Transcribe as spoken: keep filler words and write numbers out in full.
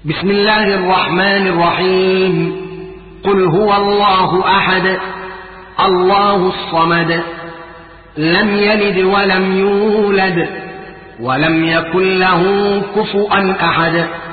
بسم الله الرحمن الرحيم. قل هو الله أحد الله الصمد لم يلد ولم يولد ولم يكن له كفؤا أحد.